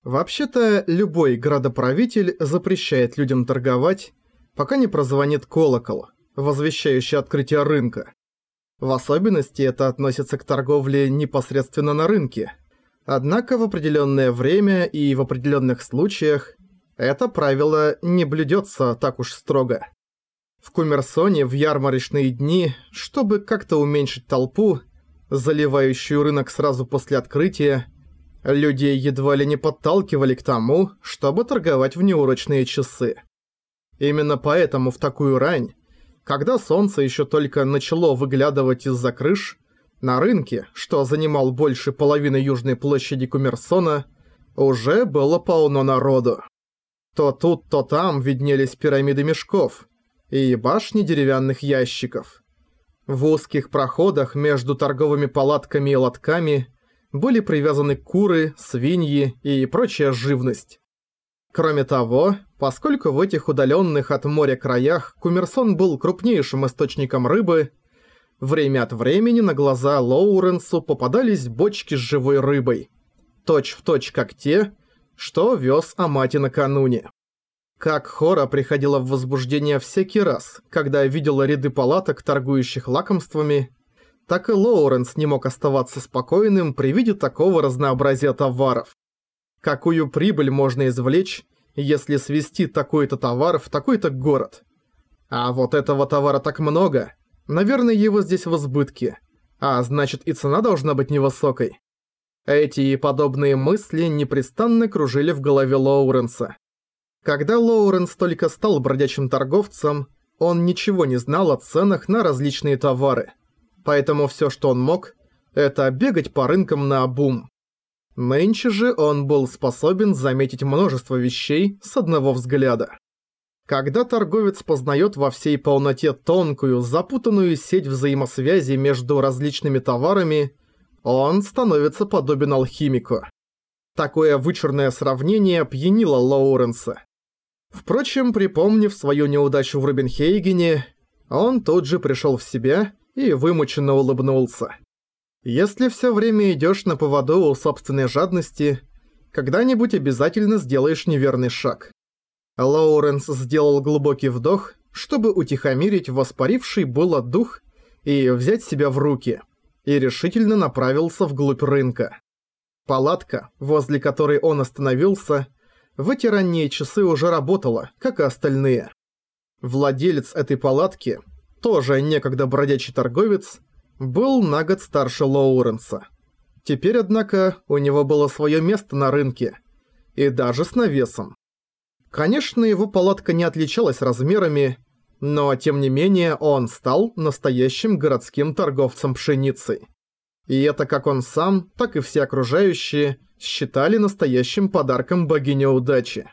Вообще-то, любой градоправитель запрещает людям торговать, пока не прозвонит колокол, возвещающий открытие рынка. В особенности это относится к торговле непосредственно на рынке. Однако в определенное время и в определенных случаях это правило не блюдется так уж строго. В Кумерсоне в ярмарочные дни, чтобы как-то уменьшить толпу, заливающую рынок сразу после открытия, людей едва ли не подталкивали к тому, чтобы торговать в неурочные часы. Именно поэтому в такую рань, когда солнце еще только начало выглядывать из-за крыш, на рынке, что занимал больше половины южной площади Кумерсона, уже было полно народу. То тут, то там виднелись пирамиды мешков и башни деревянных ящиков. В узких проходах между торговыми палатками и лотками были привязаны куры, свиньи и прочая живность. Кроме того, поскольку в этих удаленных от моря краях Кумерсон был крупнейшим источником рыбы, время от времени на глаза Лоуренсу попадались бочки с живой рыбой, точь-в-точь как те, что вез Амати накануне. Как Хора приходила в возбуждение всякий раз, когда видела ряды палаток, торгующих лакомствами, так и Лоуренс не мог оставаться спокойным при виде такого разнообразия товаров. Какую прибыль можно извлечь, если свезти такой-то товар в такой-то город? А вот этого товара так много, наверное, его здесь в избытке, а значит и цена должна быть невысокой. Эти и подобные мысли непрестанно кружили в голове Лоуренса. Когда Лоуренс только стал бродячим торговцем, он ничего не знал о ценах на различные товары. Поэтому всё, что он мог, это бегать по рынкам наобум. Нынче же он был способен заметить множество вещей с одного взгляда. Когда торговец познаёт во всей полноте тонкую, запутанную сеть взаимосвязи между различными товарами, он становится подобен алхимику. Такое вычурное сравнение пьянило Лоуренса. Впрочем, припомнив свою неудачу в Рубинхейгене, он тут же пришёл в себя и вымученно улыбнулся. Если всё время идёшь на поводу у собственной жадности, когда-нибудь обязательно сделаешь неверный шаг. Лоуренс сделал глубокий вдох, чтобы утихомирить воспаривший было дух и взять себя в руки, и решительно направился вглубь рынка. Палатка, возле которой он остановился, в эти ранние часы уже работала, как и остальные. Владелец этой палатки, тоже некогда бродячий торговец, был на год старше Лоуренса. Теперь, однако, у него было своё место на рынке, и даже с навесом. Конечно, его палатка не отличалась размерами, но тем не менее он стал настоящим городским торговцем пшеницей. И это как он сам, так и все окружающие считали настоящим подарком богини удачи.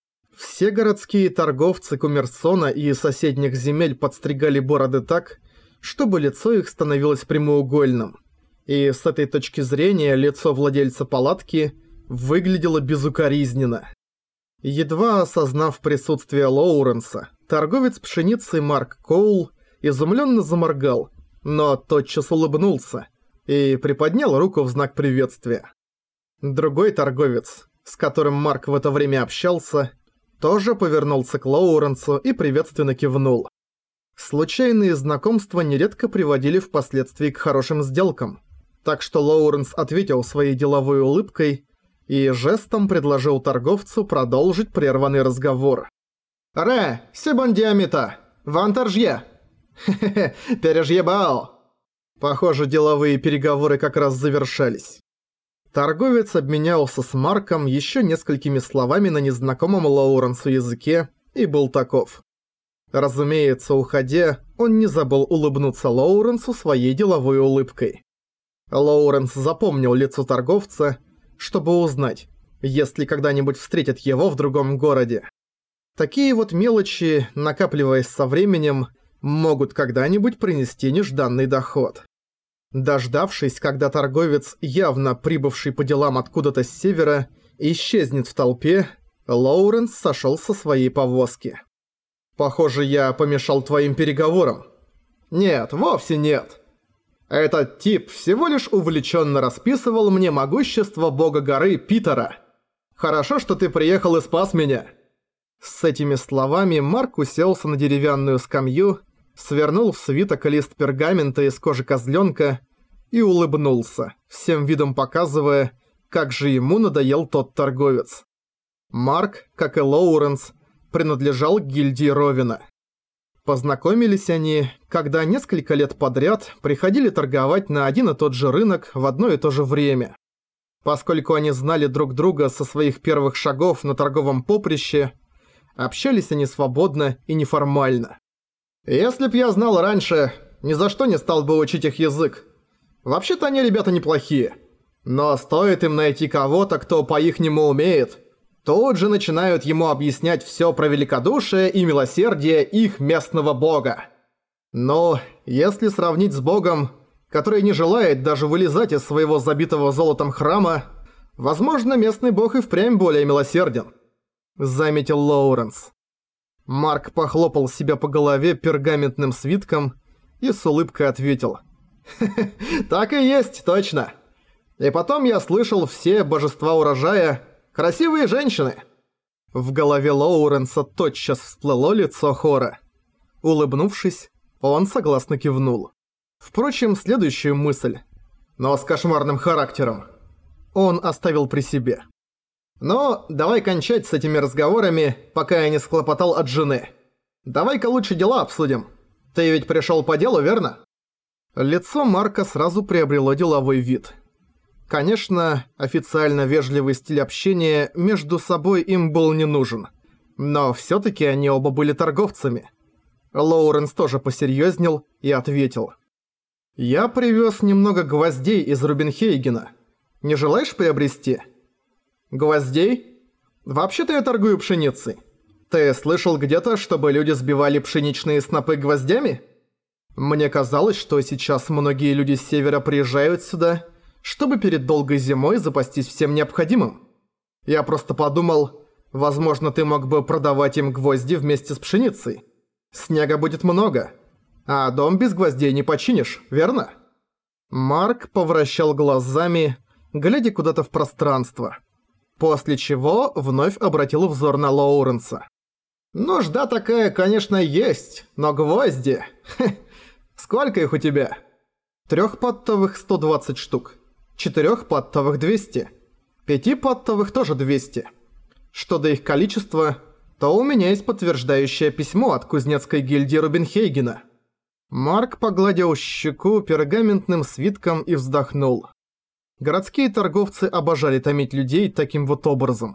Все городские торговцы Кумерсона и соседних земель подстригали бороды так, чтобы лицо их становилось прямоугольным. И с этой точки зрения лицо владельца палатки выглядело безукоризненно. Едва осознав присутствие Лоуренса, торговец пшеницей Марк Коул изумленно заморгал, но тотчас улыбнулся и приподнял руку в знак приветствия. Другой торговец, с которым Марк в это время общался, тоже повернулся к Лоуренсу и приветственно кивнул. Случайные знакомства нередко приводили впоследствии к хорошим сделкам, так что Лоуренс ответил своей деловой улыбкой и жестом предложил торговцу продолжить прерванный разговор. «Ре, себондиамита, вантаржье! Хе-хе-хе, пережьебао!» Похоже, деловые переговоры как раз завершались. Торговец обменялся с Марком еще несколькими словами на незнакомом Лоуренсу языке и был таков. Разумеется, уходя, он не забыл улыбнуться Лоуренсу своей деловой улыбкой. Лоуренс запомнил лицо торговца, чтобы узнать, если когда-нибудь встретит его в другом городе. Такие вот мелочи, накапливаясь со временем, могут когда-нибудь принести нежданный доход. Дождавшись, когда торговец, явно прибывший по делам откуда-то с севера, исчезнет в толпе, Лоуренс сошёл со своей повозки. «Похоже, я помешал твоим переговорам». «Нет, вовсе нет. Этот тип всего лишь увлеченно расписывал мне могущество бога горы Питера. Хорошо, что ты приехал и спас меня». С этими словами Марк уселся на деревянную скамью, свернул в свиток лист пергамента из кожи козлёнка и улыбнулся, всем видом показывая, как же ему надоел тот торговец. Марк, как и Лоуренс, принадлежал к гильдии Ровена. Познакомились они, когда несколько лет подряд приходили торговать на один и тот же рынок в одно и то же время. Поскольку они знали друг друга со своих первых шагов на торговом поприще, общались они свободно и неформально. «Если б я знал раньше, ни за что не стал бы учить их язык. Вообще-то они ребята неплохие. Но стоит им найти кого-то, кто по-ихнему умеет, тут же начинают ему объяснять всё про великодушие и милосердие их местного бога. Но если сравнить с богом, который не желает даже вылезать из своего забитого золотом храма, возможно, местный бог и впрямь более милосерден», — заметил Лоуренс. Марк похлопал себя по голове пергаментным свитком и с улыбкой ответил: «Хе-хе, так и есть, точно. И потом я слышал, все божества урожая – красивые женщины». В голове Лоуренса тотчас всплыло лицо Хора. Улыбнувшись, он согласно кивнул. Впрочем, следующую мысль, но с кошмарным характером, он оставил при себе. «Ну, давай кончать с этими разговорами, пока я не схлопотал от жены. Давай-ка лучше дела обсудим. Ты ведь пришёл по делу, верно?» Лицо Марка сразу приобрело деловой вид. Конечно, официально вежливый стиль общения между собой им был не нужен. Но всё-таки они оба были торговцами. Лоуренс тоже посерьёзнел и ответил: «Я привёз немного гвоздей из Рубинхейгена. Не желаешь приобрести?» «Гвоздей? Вообще-то я торгую пшеницей. Ты слышал где-то, чтобы люди сбивали пшеничные снопы гвоздями? Мне казалось, что сейчас многие люди с севера приезжают сюда, чтобы перед долгой зимой запастись всем необходимым. Я просто подумал, возможно, ты мог бы продавать им гвозди вместе с пшеницей. Снега будет много, а дом без гвоздей не починишь, верно?» Марк повращал глазами, глядя куда-то в пространство, после чего вновь обратил взор на Лоуренса. «Нужда такая, конечно, есть, но гвозди... Хе, сколько их у тебя?» «Трёхпаттовых 120 штук, 4-паттовых 200, 5-паттовых тоже 200. Что до их количества, то у меня есть подтверждающее письмо от кузнецкой гильдии Рубинхейгена». Марк погладил щеку пергаментным свитком и вздохнул. Городские торговцы обожали томить людей таким вот образом.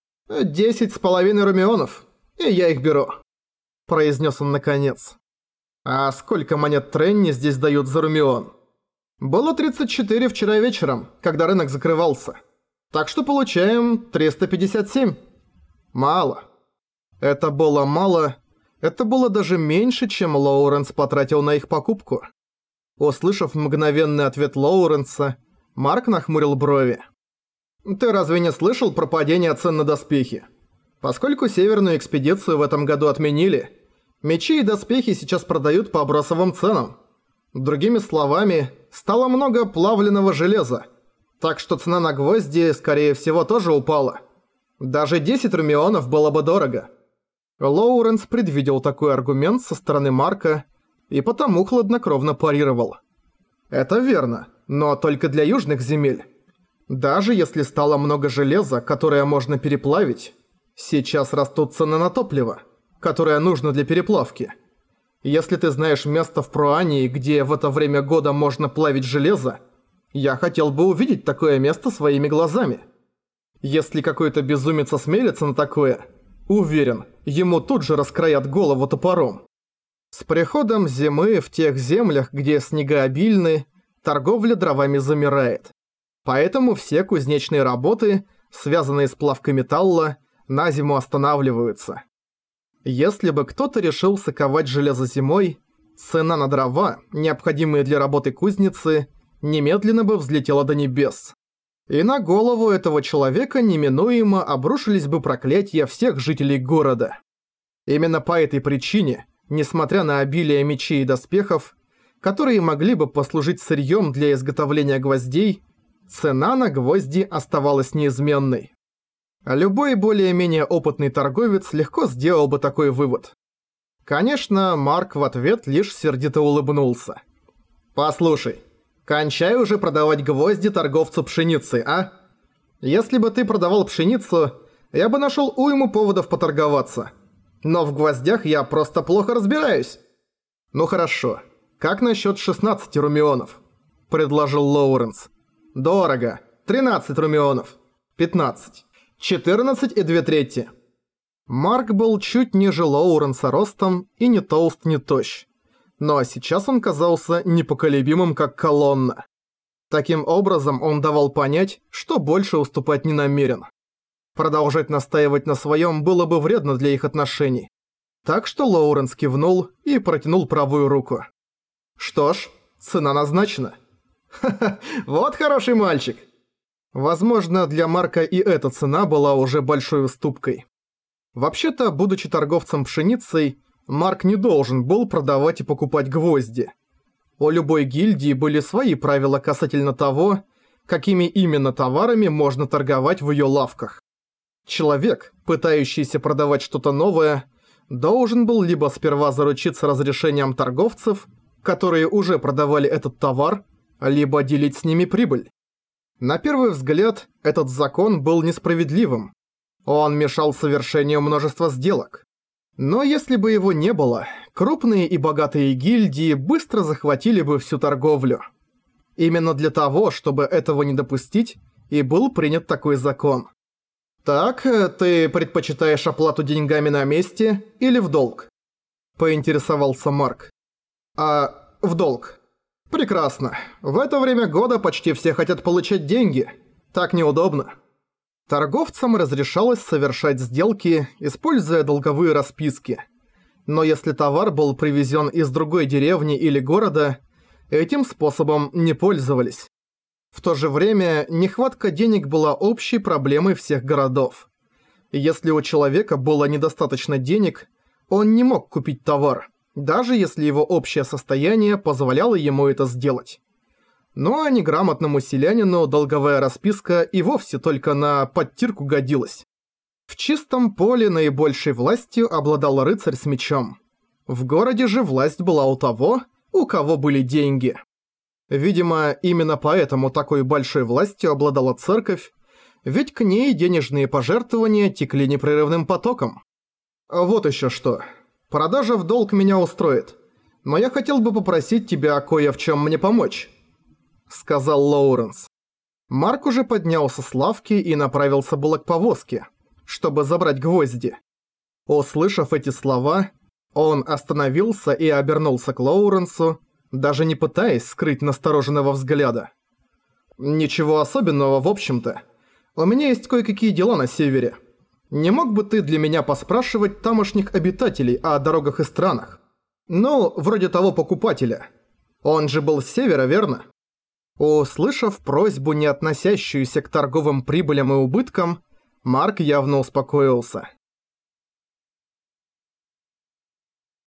10,5 румионов, и я их беру», – произнес он наконец. «А сколько монет Тренни здесь дают за румион?» «Было 34 вчера вечером, когда рынок закрывался. Так что получаем 357. Мало». Это было мало, это было даже меньше, чем Лоуренс потратил на их покупку. Услышав мгновенный ответ Лоуренса, Марк нахмурил брови. «Ты разве не слышал про падение цен на доспехи? Поскольку северную экспедицию в этом году отменили, мечи и доспехи сейчас продают по бросовым ценам. Другими словами, стало много плавленного железа, так что цена на гвозди, скорее всего, тоже упала. Даже 10 румионов было бы дорого». Лоуренс предвидел такой аргумент со стороны Марка и потому хладнокровно парировал. «Это верно, но только для южных земель. Даже если стало много железа, которое можно переплавить, сейчас растут цены на топливо, которое нужно для переплавки. Если ты знаешь место в Пруании, где в это время года можно плавить железо, я хотел бы увидеть такое место своими глазами. Если какой-то безумец осмелится на такое, уверен, ему тут же раскроят голову топором». С приходом зимы в тех землях, где снега обильны, торговля дровами замирает. Поэтому все кузнечные работы, связанные с плавкой металла, на зиму останавливаются. Если бы кто-то решился ковать железо зимой, цена на дрова, необходимые для работы кузницы, немедленно бы взлетела до небес. И на голову этого человека неминуемо обрушились бы проклятия всех жителей города. Именно по этой причине, несмотря на обилие мечей и доспехов, которые могли бы послужить сырьем для изготовления гвоздей, цена на гвозди оставалась неизменной. Любой более-менее опытный торговец легко сделал бы такой вывод. Конечно, Марк в ответ лишь сердито улыбнулся. «Послушай, кончай уже продавать гвозди торговцу пшеницей, а? Если бы ты продавал пшеницу, я бы нашел уйму поводов поторговаться. Но в гвоздях я просто плохо разбираюсь». «Ну хорошо, как насчет 16 румионов?» – предложил Лоуренс. «Дорого. 13 румионов. 15. 14 и 2/3». Марк был чуть ниже Лоуренса ростом и не толст, не тощ. Но сейчас он казался непоколебимым, как колонна. Таким образом он давал понять, что больше уступать не намерен. Продолжать настаивать на своем было бы вредно для их отношений. Так что Лоуренс кивнул и протянул правую руку. «Что ж, цена назначена». «Ха-ха, вот хороший мальчик». Возможно, для Марка и эта цена была уже большой уступкой. Вообще-то, будучи торговцем пшеницей, Марк не должен был продавать и покупать гвозди. У любой гильдии были свои правила касательно того, какими именно товарами можно торговать в ее лавках. Человек, пытающийся продавать что-то новое, должен был либо сперва заручиться разрешением торговцев, которые уже продавали этот товар, либо делить с ними прибыль. На первый взгляд, этот закон был несправедливым. Он мешал совершению множества сделок. Но если бы его не было, крупные и богатые гильдии быстро захватили бы всю торговлю. Именно для того, чтобы этого не допустить, и был принят такой закон. «Так, ты предпочитаешь оплату деньгами на месте или в долг?» – поинтересовался Марк. В долг. Прекрасно. В это время года почти все хотят получать деньги. Так неудобно». Торговцам разрешалось совершать сделки, используя долговые расписки. Но если товар был привезен из другой деревни или города, этим способом не пользовались. В то же время нехватка денег была общей проблемой всех городов. Если у человека было недостаточно денег, он не мог купить товар, даже если его общее состояние позволяло ему это сделать. Ну а неграмотному селянину долговая расписка и вовсе только на подтирку годилась. В чистом поле наибольшей властью обладал рыцарь с мечом. В городе же власть была у того, у кого были деньги. Видимо, именно поэтому такой большой властью обладала церковь, ведь к ней денежные пожертвования текли непрерывным потоком. Вот еще что. Продажа в долг меня устроит, но я хотел бы попросить тебя кое в чем мне помочь, сказал Лоуренс. Марк уже поднялся с лавки и направился было к повозке, чтобы забрать гвозди. Услышав эти слова, он остановился и обернулся к Лоуренсу, даже не пытаясь скрыть настороженного взгляда. «Ничего особенного, в общем-то. У меня есть кое-какие дела на севере. Не мог бы ты для меня поспрашивать тамошних обитателей о дорогах и странах? Ну, вроде того покупателя. Он же был с севера, верно?» Услышав просьбу, не относящуюся к торговым прибылям и убыткам, Марк явно успокоился.